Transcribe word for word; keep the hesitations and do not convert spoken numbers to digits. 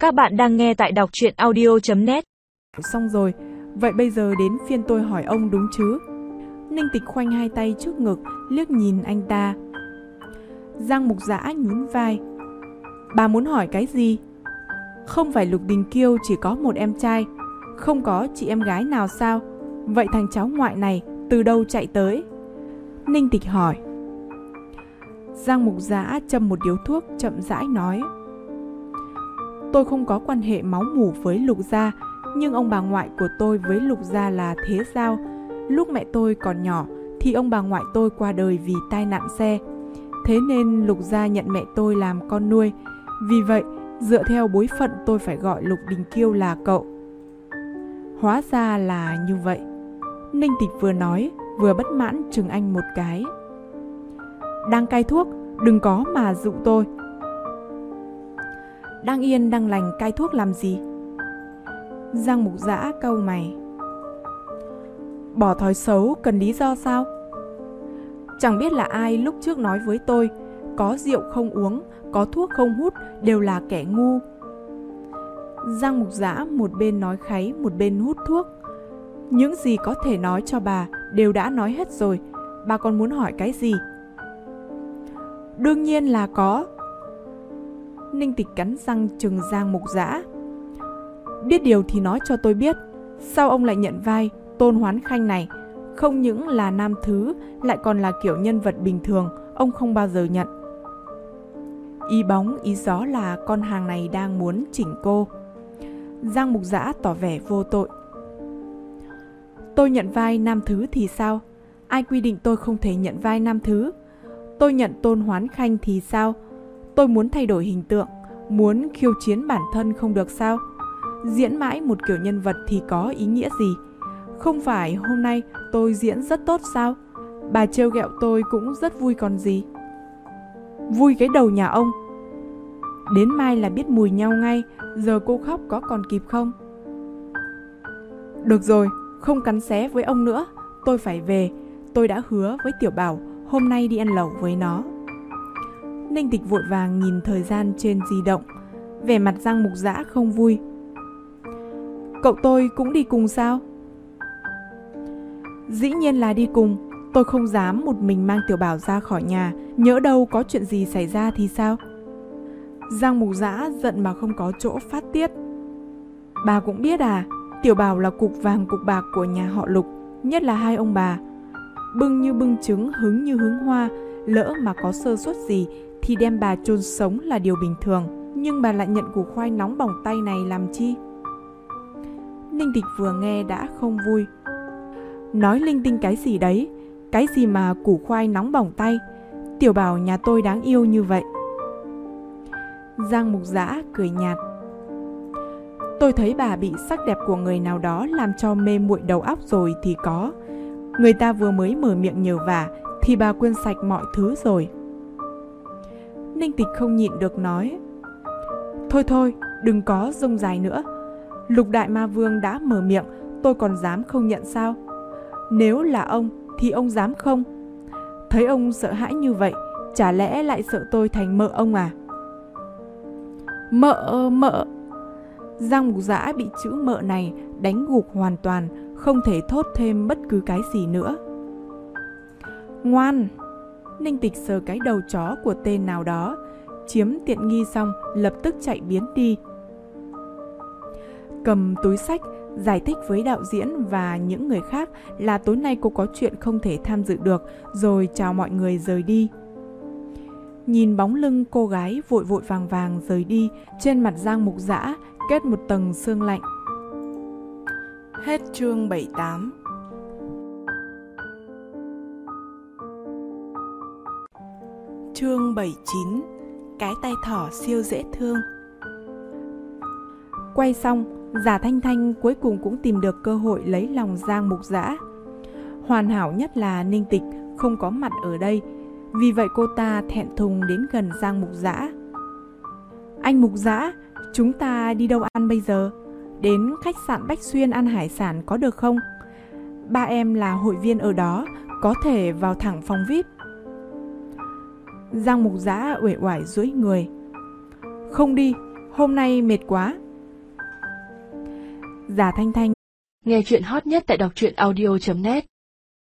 Các bạn đang nghe tại đọc truyện audio chấm net. Xong rồi, vậy bây giờ đến phiên tôi hỏi ông đúng chứ? Ninh Tịch khoanh hai tay trước ngực, liếc nhìn anh ta. Giang Mục Dã nhún vai. Bà muốn hỏi cái gì? Không phải Lục Đình Kiêu chỉ có một em trai, không có chị em gái nào sao? Vậy thằng cháu ngoại này từ đâu chạy tới? Ninh Tịch hỏi. Giang Mục Dã châm một điếu thuốc, chậm rãi nói. Tôi không có quan hệ máu mủ với Lục gia, nhưng ông bà ngoại của tôi với Lục gia là thế giao. Lúc mẹ tôi còn nhỏ thì ông bà ngoại tôi qua đời vì tai nạn xe. Thế nên Lục gia nhận mẹ tôi làm con nuôi. Vì vậy, dựa theo bối phận tôi phải gọi Lục Đình Kiêu là cậu. Hóa ra là như vậy. Ninh Tịch vừa nói, vừa bất mãn chừng anh một cái. Đang cai thuốc, đừng có mà dụ tôi. Đang yên đang lành cai thuốc làm gì? Giang Mục Dã cau mày. Bỏ thói xấu cần lý do sao? Chẳng biết là ai lúc trước nói với tôi, có rượu không uống, có thuốc không hút đều là kẻ ngu. Giang Mục Dã một bên nói kháy, một bên hút thuốc. Những gì có thể nói cho bà đều đã nói hết rồi, bà còn muốn hỏi cái gì? Đương nhiên là có. Ninh Tịch cắn răng trừng Giang Mục Dã. Biết điều thì nói cho tôi biết, sao ông lại nhận vai Tôn Hoán Khanh này? Không những là nam thứ, lại còn là kiểu nhân vật bình thường, ông không bao giờ nhận. Ý bóng ý gió là con hàng này đang muốn chỉnh cô. Giang Mục Dã tỏ vẻ vô tội. Tôi nhận vai nam thứ thì sao? Ai quy định tôi không thể nhận vai nam thứ? Tôi nhận Tôn Hoán Khanh thì sao? Tôi muốn thay đổi hình tượng, muốn khiêu chiến bản thân không được sao? Diễn mãi một kiểu nhân vật thì có ý nghĩa gì? Không phải hôm nay tôi diễn rất tốt sao? Bà trêu ghẹo tôi cũng rất vui còn gì. Vui cái đầu nhà ông. Đến mai là biết mùi nhau ngay, giờ cô khóc có còn kịp không? Được rồi, không cắn xé với ông nữa, tôi phải về. Tôi đã hứa với Tiểu Bảo hôm nay đi ăn lẩu với nó. Ninh Tịch vội vàng nhìn thời gian trên di động, vẻ mặt Giang Mục Dã không vui. Cậu tôi cũng đi cùng sao? Dĩ nhiên là đi cùng, tôi không dám một mình mang Tiểu Bảo ra khỏi nhà, nhỡ đâu có chuyện gì xảy ra thì sao? Giang Mục Dã giận mà không có chỗ phát tiết. Bà cũng biết à, Tiểu Bảo là cục vàng cục bạc của nhà họ Lục, nhất là hai ông bà. Bưng như bưng trứng, hứng như hứng hoa, lỡ mà có sơ suất gì thì đem bà chôn sống là điều bình thường. Nhưng bà lại nhận củ khoai nóng bỏng tay này làm chi? Ninh Tịch vừa nghe đã không vui. Nói linh tinh cái gì đấy? Cái gì mà củ khoai nóng bỏng tay? Tiểu Bảo nhà tôi đáng yêu như vậy. Giang Mục Dã cười nhạt. Tôi thấy bà bị sắc đẹp của người nào đó làm cho mê muội đầu óc rồi thì có. Người ta vừa mới mở miệng nhờ vả thì bà quên sạch mọi thứ rồi. Ninh Tịch không nhịn được nói. Thôi thôi, đừng có rông dài nữa. Lục Đại Ma Vương đã mở miệng, tôi còn dám không nhận sao? Nếu là ông thì ông dám không? Thấy ông sợ hãi như vậy, chả lẽ lại sợ tôi thành mợ ông à? Mợ, mợ. Giang Mục Dã bị chữ mợ này đánh gục hoàn toàn, không thể thốt thêm bất cứ cái gì nữa. Ngoan. Ninh Tịch sờ cái đầu chó của tên nào đó, chiếm tiện nghi xong lập tức chạy biến đi. Cầm túi sách, giải thích với đạo diễn và những người khác là tối nay cô có chuyện không thể tham dự được, rồi chào mọi người rời đi. Nhìn bóng lưng cô gái vội vội vàng vàng rời đi, trên mặt Giang Mục Dã kết một tầng sương lạnh. Hết chương bảy mươi tám. Chương bảy mươi chín. Cái tay thỏ siêu dễ thương. Quay xong, Giả Thanh Thanh cuối cùng cũng tìm được cơ hội lấy lòng Giang Mục Dã. Hoàn hảo nhất là Ninh Tịch không có mặt ở đây, vì vậy cô ta thẹn thùng đến gần Giang Mục Dã. Anh Mục Dã, chúng ta đi đâu ăn bây giờ? Đến khách sạn Bách Xuyên ăn hải sản có được không? Ba em là hội viên ở đó, có thể vào thẳng phòng vi ai pi. Giang Mục Dã uể oải duỗi người. Không đi, Hôm nay mệt quá. Giả Thanh Thanh. Nghe chuyện hot nhất tại đọc truyện audio chấm net.